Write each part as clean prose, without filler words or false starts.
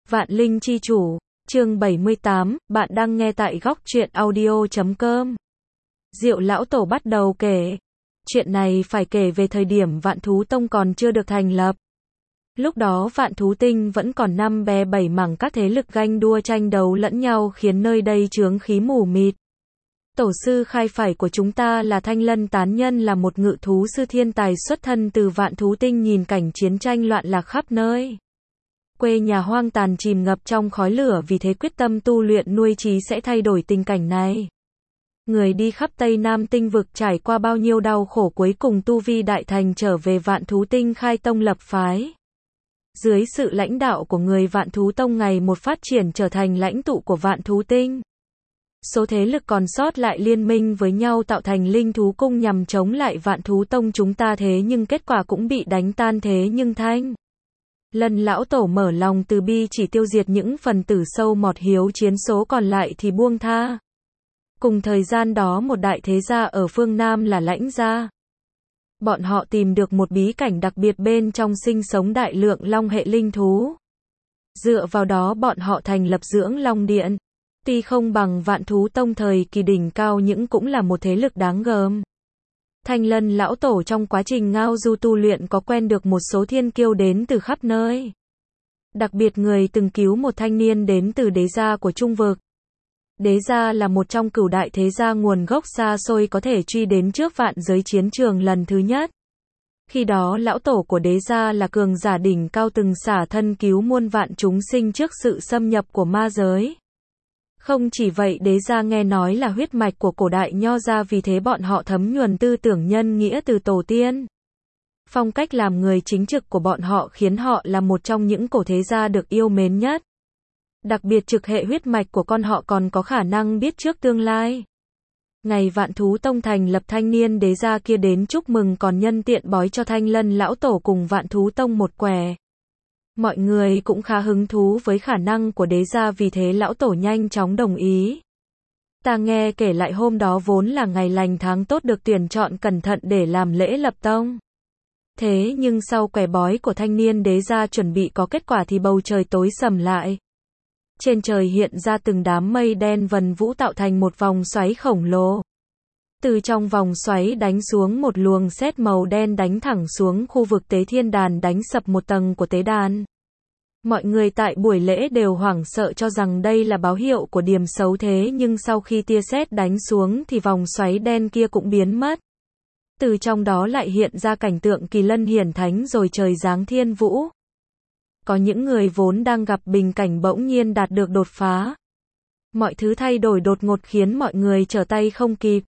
Vạn Linh Chi Chủ, chương 78, bạn đang nghe tại góc truyện audio.com. Diệu Lão Tổ bắt đầu kể. Chuyện này phải kể về thời điểm Vạn Thú Tông còn chưa được thành lập. Lúc đó Vạn Thú Tinh vẫn còn 5 bè 7 mảng các thế lực ganh đua tranh đấu lẫn nhau khiến nơi đây chướng khí mù mịt. Tổ sư khai phải của chúng ta là Thanh Lân Tán Nhân, là một ngự thú sư thiên tài xuất thân từ Vạn Thú Tinh, nhìn cảnh chiến tranh loạn lạc khắp nơi. Quê nhà hoang tàn chìm ngập trong khói lửa, vì thế quyết tâm tu luyện nuôi trí sẽ thay đổi tình cảnh này. Người đi khắp Tây Nam Tinh vực trải qua bao nhiêu đau khổ, cuối cùng tu vi đại thành trở về Vạn Thú Tinh khai tông lập phái. Dưới sự lãnh đạo của người Vạn Thú Tông ngày một phát triển trở thành lãnh tụ của Vạn Thú Tinh. Số thế lực còn sót lại liên minh với nhau tạo thành Linh Thú Cung nhằm chống lại Vạn Thú Tông chúng ta, thế nhưng kết quả cũng bị đánh tan. Thế nhưng Thanh Lân Lão Tổ mở lòng từ bi, chỉ tiêu diệt những phần tử sâu mọt hiếu chiến, số còn lại thì buông tha. Cùng thời gian đó, một đại thế gia ở phương Nam là Lãnh gia. Bọn họ tìm được một bí cảnh đặc biệt, bên trong sinh sống đại lượng long hệ linh thú. Dựa vào đó bọn họ thành lập Dưỡng Long Điện. Tuy không bằng Vạn Thú Tông thời kỳ đỉnh cao nhưng cũng là một thế lực đáng gờm. Thanh Lân Lão Tổ trong quá trình ngao du tu luyện có quen được một số thiên kiêu đến từ khắp nơi. Đặc biệt người từng cứu một thanh niên đến từ đế gia của Trung Vực. Đế gia là một trong cửu đại thế gia nguồn gốc xa xôi, có thể truy đến trước vạn giới chiến trường lần thứ nhất. Khi đó lão tổ của đế gia là cường giả đỉnh cao, từng xả thân cứu muôn vạn chúng sinh trước sự xâm nhập của ma giới. Không chỉ vậy, đế gia nghe nói là huyết mạch của cổ đại nho gia, vì thế bọn họ thấm nhuần tư tưởng nhân nghĩa từ tổ tiên. Phong cách làm người chính trực của bọn họ khiến họ là một trong những cổ thế gia được yêu mến nhất. Đặc biệt trực hệ huyết mạch của con họ còn có khả năng biết trước tương lai. Ngày Vạn Thú Tông thành lập, thanh niên đế gia kia đến chúc mừng, còn nhân tiện bói cho Thanh Lân Lão Tổ cùng Vạn Thú Tông một quẻ. Mọi người cũng khá hứng thú với khả năng của đế gia, vì thế lão tổ nhanh chóng đồng ý. Ta nghe kể lại hôm đó vốn là ngày lành tháng tốt, được tuyển chọn cẩn thận để làm lễ lập tông. Thế nhưng sau quẻ bói của thanh niên đế gia chuẩn bị có kết quả thì bầu trời tối sầm lại. Trên trời hiện ra từng đám mây đen vần vũ tạo thành một vòng xoáy khổng lồ. Từ trong vòng xoáy đánh xuống một luồng sét màu đen, đánh thẳng xuống khu vực tế thiên đàn, đánh sập một tầng của tế đàn. Mọi người tại buổi lễ đều hoảng sợ cho rằng đây là báo hiệu của điểm xấu, thế nhưng sau khi tia sét đánh xuống thì vòng xoáy đen kia cũng biến mất. Từ trong đó lại hiện ra cảnh tượng kỳ lân hiển thánh rồi trời giáng thiên vũ. Có những người vốn đang gặp bình cảnh bỗng nhiên đạt được đột phá. Mọi thứ thay đổi đột ngột khiến mọi người trở tay không kịp.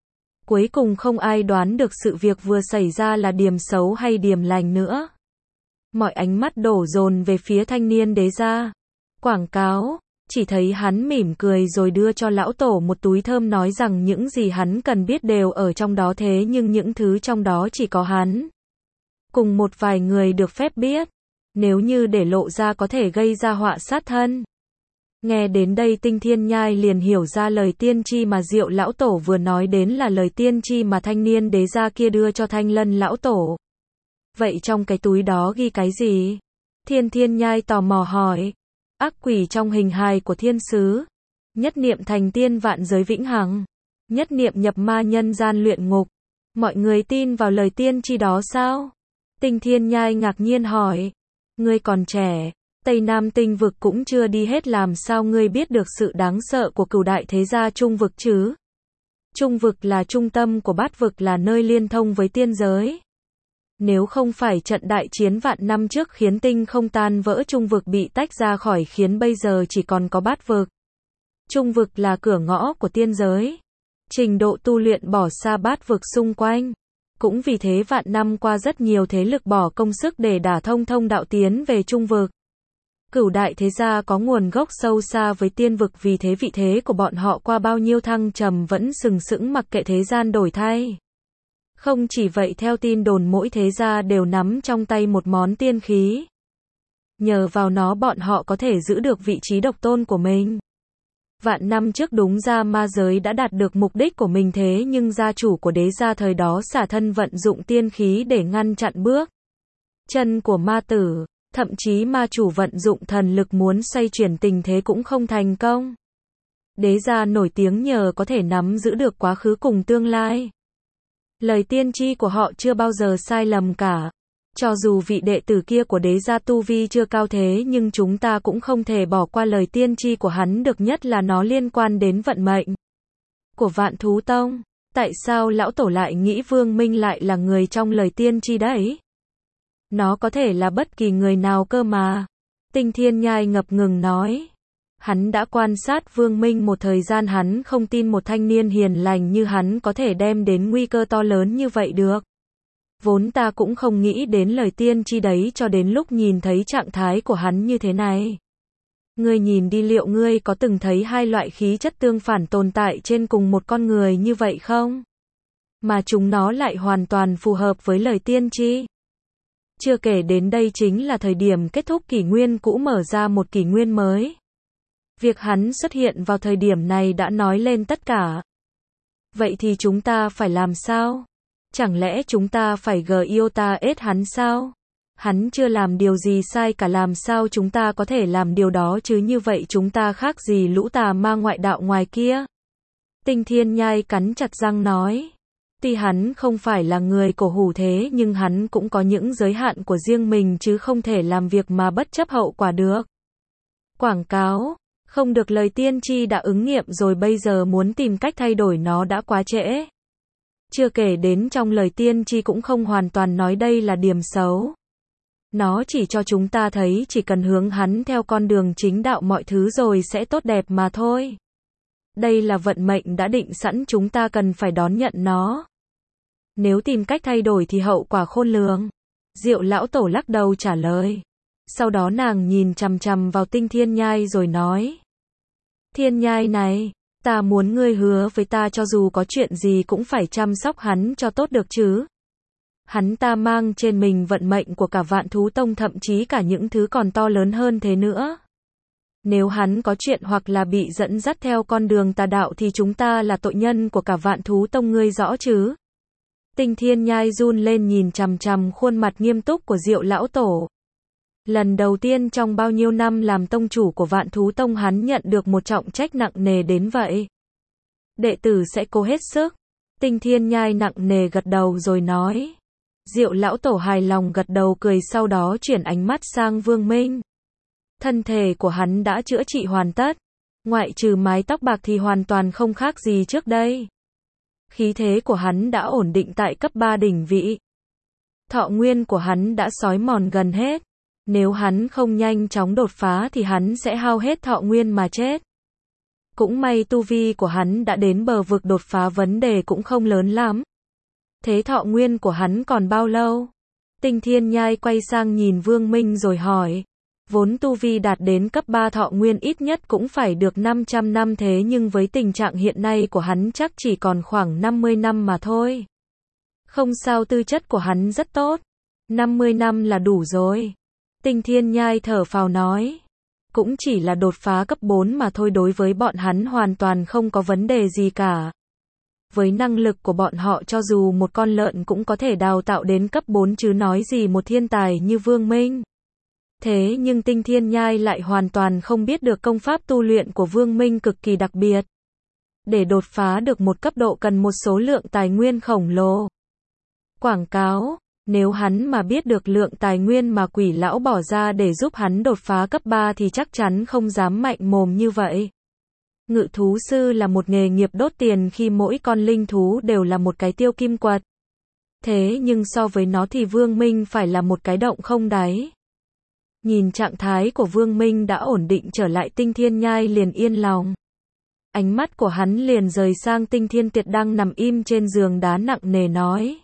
Cuối cùng không ai đoán được sự việc vừa xảy ra là điểm xấu hay điểm lành nữa. Mọi ánh mắt đổ dồn về phía thanh niên đế gia. Quảng cáo, chỉ thấy hắn mỉm cười rồi đưa cho lão tổ một túi thơm, nói rằng những gì hắn cần biết đều ở trong đó, thế nhưng những thứ trong đó chỉ có hắn cùng một vài người được phép biết. Nếu như để lộ ra có thể gây ra họa sát thân. Nghe đến đây Tinh Thiên Nhai liền hiểu ra lời tiên tri mà Diệu Lão Tổ vừa nói đến là lời tiên tri mà thanh niên đế gia kia đưa cho Thanh Lân Lão Tổ. Vậy trong cái túi đó ghi cái gì? Thiên Nhai tò mò hỏi. Ác quỷ trong hình hài của thiên sứ. Nhất niệm thành tiên vạn giới vĩnh hằng. Nhất niệm nhập ma nhân gian luyện ngục. Mọi người tin vào lời tiên tri đó sao? Tinh Thiên Nhai ngạc nhiên hỏi. Ngươi còn trẻ, Tây Nam Tinh vực cũng chưa đi hết, làm sao ngươi biết được sự đáng sợ của cửu đại thế gia Trung vực chứ? Trung vực là trung tâm của bát vực, là nơi liên thông với tiên giới. Nếu không phải trận đại chiến vạn năm trước khiến tinh không tan vỡ, Trung vực bị tách ra khỏi, khiến bây giờ chỉ còn có bát vực. Trung vực là cửa ngõ của tiên giới. Trình độ tu luyện bỏ xa bát vực xung quanh. Cũng vì thế vạn năm qua rất nhiều thế lực bỏ công sức để đả thông đạo tiến về Trung vực. Cửu đại thế gia có nguồn gốc sâu xa với tiên vực, vì thế vị thế của bọn họ qua bao nhiêu thăng trầm vẫn sừng sững mặc kệ thế gian đổi thay. Không chỉ vậy, theo tin đồn mỗi thế gia đều nắm trong tay một món tiên khí. Nhờ vào nó bọn họ có thể giữ được vị trí độc tôn của mình. Vạn năm trước đúng ra ma giới đã đạt được mục đích của mình, thế nhưng gia chủ của đế gia thời đó xả thân vận dụng tiên khí để ngăn chặn bước chân của ma tử. Thậm chí ma chủ vận dụng thần lực muốn xoay chuyển tình thế cũng không thành công. Đế gia nổi tiếng nhờ có thể nắm giữ được quá khứ cùng tương lai. Lời tiên tri của họ chưa bao giờ sai lầm cả. Cho dù vị đệ tử kia của đế gia tu vi chưa cao thế nhưng chúng ta cũng không thể bỏ qua lời tiên tri của hắn được, nhất là nó liên quan đến vận mệnh của Vạn Thú Tông. Tại sao lão tổ lại nghĩ Vương Minh lại là người trong lời tiên tri đấy? Nó có thể là bất kỳ người nào cơ mà. Tinh Thiên Nhai ngập ngừng nói. Hắn đã quan sát Vương Minh một thời gian, hắn không tin một thanh niên hiền lành như hắn có thể đem đến nguy cơ to lớn như vậy được. Vốn ta cũng không nghĩ đến lời tiên tri đấy cho đến lúc nhìn thấy trạng thái của hắn như thế này. Ngươi nhìn đi, liệu ngươi có từng thấy hai loại khí chất tương phản tồn tại trên cùng một con người như vậy không? Mà chúng nó lại hoàn toàn phù hợp với lời tiên tri. Chưa kể đến đây chính là thời điểm kết thúc kỷ nguyên cũ mở ra một kỷ nguyên mới. Việc hắn xuất hiện vào thời điểm này đã nói lên tất cả. Vậy thì chúng ta phải làm sao? Chẳng lẽ chúng ta phải GIOTA-S hắn sao? Hắn chưa làm điều gì sai cả, làm sao chúng ta có thể làm điều đó chứ? Như vậy chúng ta khác gì lũ tà ma ngoại đạo ngoài kia? Tinh Thiên Nhai cắn chặt răng nói. Tuy hắn không phải là người cổ hủ thế nhưng hắn cũng có những giới hạn của riêng mình chứ không thể làm việc mà bất chấp hậu quả được. Quảng cáo, không được, lời tiên tri đã ứng nghiệm rồi, bây giờ muốn tìm cách thay đổi nó đã quá trễ. Chưa kể đến trong lời tiên tri cũng không hoàn toàn nói đây là điểm xấu. Nó chỉ cho chúng ta thấy chỉ cần hướng hắn theo con đường chính đạo mọi thứ rồi sẽ tốt đẹp mà thôi. Đây là vận mệnh đã định sẵn, chúng ta cần phải đón nhận nó. Nếu tìm cách thay đổi thì hậu quả khôn lường. Diệu lão tổ lắc đầu trả lời. Sau đó nàng nhìn chằm chằm vào Tinh Thiên Nhai rồi nói. Thiên Nhai này, ta muốn ngươi hứa với ta cho dù có chuyện gì cũng phải chăm sóc hắn cho tốt được chứ. Hắn ta mang trên mình vận mệnh của cả Vạn Thú Tông, thậm chí cả những thứ còn to lớn hơn thế nữa. Nếu hắn có chuyện hoặc là bị dẫn dắt theo con đường tà đạo thì chúng ta là tội nhân của cả Vạn Thú Tông, ngươi rõ chứ? Tinh Thiên Nhai run lên nhìn chằm chằm khuôn mặt nghiêm túc của Diệu lão tổ. Lần đầu tiên trong bao nhiêu năm làm tông chủ của Vạn Thú Tông hắn nhận được một trọng trách nặng nề đến vậy. Đệ tử sẽ cố hết sức. Tinh Thiên Nhai nặng nề gật đầu rồi nói. Diệu lão tổ hài lòng gật đầu cười, sau đó chuyển ánh mắt sang Vương Minh. Thân thể của hắn đã chữa trị hoàn tất. Ngoại trừ mái tóc bạc thì hoàn toàn không khác gì trước đây. Khí thế của hắn đã ổn định tại cấp 3 đỉnh vị. Thọ nguyên của hắn đã xói mòn gần hết. Nếu hắn không nhanh chóng đột phá thì hắn sẽ hao hết thọ nguyên mà chết. Cũng may tu vi của hắn đã đến bờ vực, đột phá vấn đề cũng không lớn lắm. Thế thọ nguyên của hắn còn bao lâu? Tinh Thiên Nhai quay sang nhìn Vương Minh rồi hỏi. Vốn tu vi đạt đến cấp 3 thọ nguyên ít nhất cũng phải được 500 năm, thế nhưng với tình trạng hiện nay của hắn chắc chỉ còn khoảng 50 năm mà thôi. Không sao, tư chất của hắn rất tốt. 50 năm là đủ rồi. Tinh Thiên Nhai thở phào nói. Cũng chỉ là đột phá cấp 4 mà thôi, đối với bọn hắn hoàn toàn không có vấn đề gì cả. Với năng lực của bọn họ cho dù một con lợn cũng có thể đào tạo đến cấp 4 chứ nói gì một thiên tài như Vương Minh. Thế nhưng Tinh Thiên Nhai lại hoàn toàn không biết được công pháp tu luyện của Vương Minh cực kỳ đặc biệt. Để đột phá được một cấp độ cần một số lượng tài nguyên khổng lồ. Quảng cáo, nếu hắn mà biết được lượng tài nguyên mà Quỷ lão bỏ ra để giúp hắn đột phá cấp 3 thì chắc chắn không dám mạnh mồm như vậy. Ngự thú sư là một nghề nghiệp đốt tiền khi mỗi con linh thú đều là một cái tiêu kim quật. Thế nhưng so với nó thì Vương Minh phải là một cái động không đáy. Nhìn trạng thái của Vương Minh đã ổn định trở lại, Tinh Thiên Nhai liền yên lòng. Ánh mắt của hắn liền rời sang Tinh Thiên Tiệt đang nằm im trên giường đá nặng nề nói.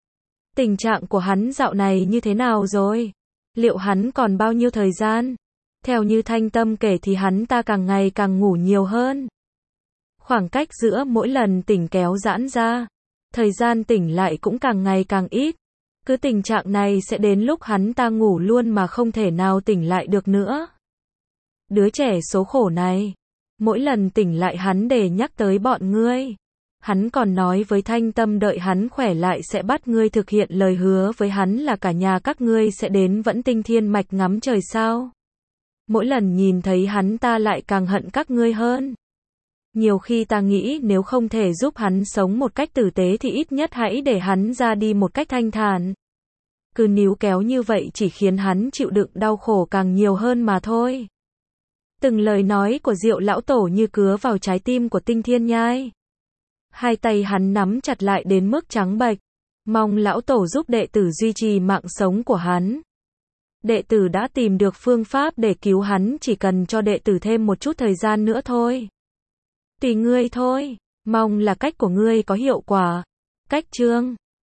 Tình trạng của hắn dạo này như thế nào rồi? Liệu hắn còn bao nhiêu thời gian? Theo như Thanh Tâm kể thì hắn ta càng ngày càng ngủ nhiều hơn. Khoảng cách giữa mỗi lần tỉnh kéo giãn ra. Thời gian tỉnh lại cũng càng ngày càng ít. Cứ tình trạng này sẽ đến lúc hắn ta ngủ luôn mà không thể nào tỉnh lại được nữa. Đứa trẻ số khổ này. Mỗi lần tỉnh lại hắn để nhắc tới bọn ngươi. Hắn còn nói với Thanh Tâm đợi hắn khỏe lại sẽ bắt ngươi thực hiện lời hứa với hắn là cả nhà các ngươi sẽ đến Vẫn Tinh Thiên Mạch ngắm trời sao. Mỗi lần nhìn thấy hắn ta lại càng hận các ngươi hơn. Nhiều khi ta nghĩ nếu không thể giúp hắn sống một cách tử tế thì ít nhất hãy để hắn ra đi một cách thanh thản. Cứ níu kéo như vậy chỉ khiến hắn chịu đựng đau khổ càng nhiều hơn mà thôi. Từng lời nói của Diệu lão tổ như cứa vào trái tim của Tinh Thiên Nhai. Hai tay hắn nắm chặt lại đến mức trắng bệch, mong lão tổ giúp đệ tử duy trì mạng sống của hắn. Đệ tử đã tìm được phương pháp để cứu hắn, chỉ cần cho đệ tử thêm một chút thời gian nữa thôi. Tùy ngươi thôi, mong là cách của ngươi có hiệu quả. Cách chương